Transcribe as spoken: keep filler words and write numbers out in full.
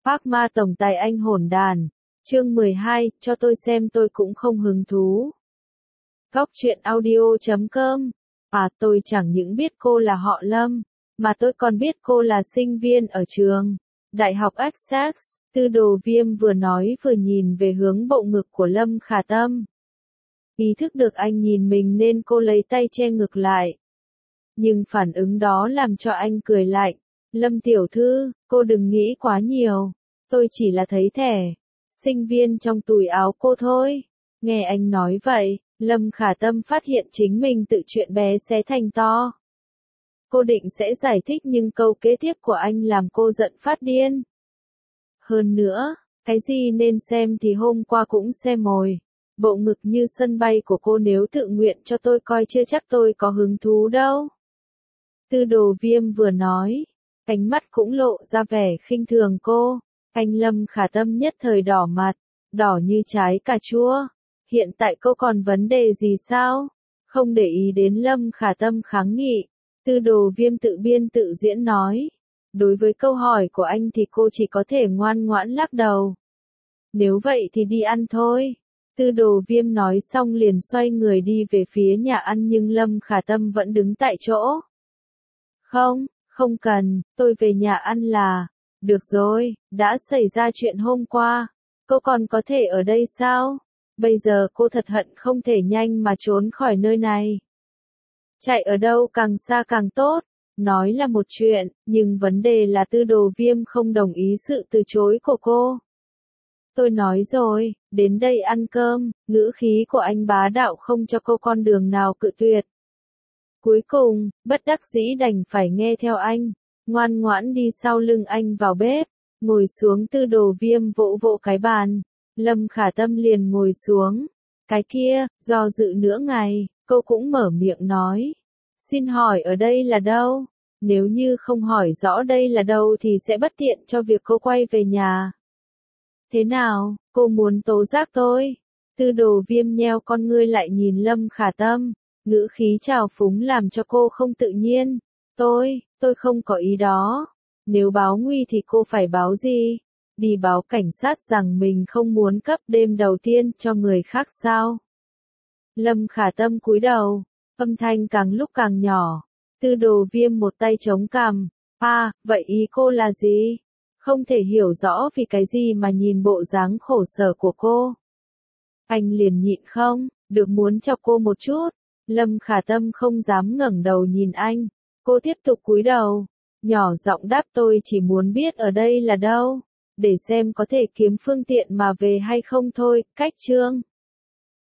Phác ma tổng tài anh hỗn đàn. Chương mười hai, cho tôi xem tôi cũng không hứng thú. Góc truyện audio chấm com. À, tôi chẳng những biết cô là họ Lâm, mà tôi còn biết cô là sinh viên ở trường Đại học Essex. Tư Đồ Viêm vừa nói vừa nhìn về hướng bộ ngực của Lâm Khả Tâm. Ý thức được anh nhìn mình nên cô lấy tay che ngực lại. Nhưng phản ứng đó làm cho anh cười lạnh. Lâm tiểu thư, cô đừng nghĩ quá nhiều. Tôi chỉ là thấy thẻ sinh viên trong túi áo cô thôi. Nghe anh nói vậy, Lâm Khả Tâm phát hiện chính mình tự chuyện bé xé thành to. Cô định sẽ giải thích nhưng câu kế tiếp của anh làm cô giận phát điên. Hơn nữa, cái gì nên xem thì hôm qua cũng xem rồi. Bộ ngực như sân bay của cô nếu tự nguyện cho tôi coi chưa chắc tôi có hứng thú đâu. Tư Đồ Viêm vừa nói, ánh mắt cũng lộ ra vẻ khinh thường cô. Anh Lâm Khả Tâm nhất thời đỏ mặt, đỏ như trái cà chua. Hiện tại cô còn vấn đề gì sao? Không để ý đến Lâm Khả Tâm kháng nghị. Tư Đồ Viêm tự biên tự diễn nói. Đối với câu hỏi của anh thì cô chỉ có thể ngoan ngoãn lắc đầu. Nếu vậy thì đi ăn thôi. Tư Đồ Viêm nói xong liền xoay người đi về phía nhà ăn nhưng Lâm Khả Tâm vẫn đứng tại chỗ. Không, không cần, tôi về nhà ăn là. Được rồi, đã xảy ra chuyện hôm qua. Cô còn có thể ở đây sao? Bây giờ cô thật hận không thể nhanh mà trốn khỏi nơi này. Chạy ở đâu càng xa càng tốt. Nói là một chuyện, nhưng vấn đề là Tư Đồ Viêm không đồng ý sự từ chối của cô. Tôi nói rồi, đến đây ăn cơm, ngữ khí của anh bá đạo không cho cô con đường nào cự tuyệt. Cuối cùng, bất đắc dĩ đành phải nghe theo anh, ngoan ngoãn đi sau lưng anh vào bếp, ngồi xuống. Tư Đồ Viêm vỗ vỗ cái bàn, Lâm Khả Tâm liền ngồi xuống. Cái kia, do dự nửa ngày, cô cũng mở miệng nói. Xin hỏi ở đây là đâu? Nếu như không hỏi rõ đây là đâu thì sẽ bất tiện cho việc cô quay về nhà. Thế nào, cô muốn tố giác tôi? Tư Đồ Viêm nheo con ngươi lại nhìn Lâm Khả Tâm, ngữ khí trào phúng làm cho cô không tự nhiên. Tôi, tôi không có ý đó. Nếu báo nguy thì cô phải báo gì? Đi báo cảnh sát rằng mình không muốn cấp đêm đầu tiên cho người khác sao? Lâm Khả Tâm cúi đầu, âm thanh càng lúc càng nhỏ. Tư Đồ Viêm một tay chống cằm. À, vậy ý cô là gì? Không thể hiểu rõ vì cái gì mà nhìn bộ dáng khổ sở của cô. Anh liền nhịn không, được muốn chọc cô một chút. Lâm Khả Tâm không dám ngẩng đầu nhìn anh. Cô tiếp tục cúi đầu, nhỏ giọng đáp tôi chỉ muốn biết ở đây là đâu, để xem có thể kiếm phương tiện mà về hay không thôi. Cách chương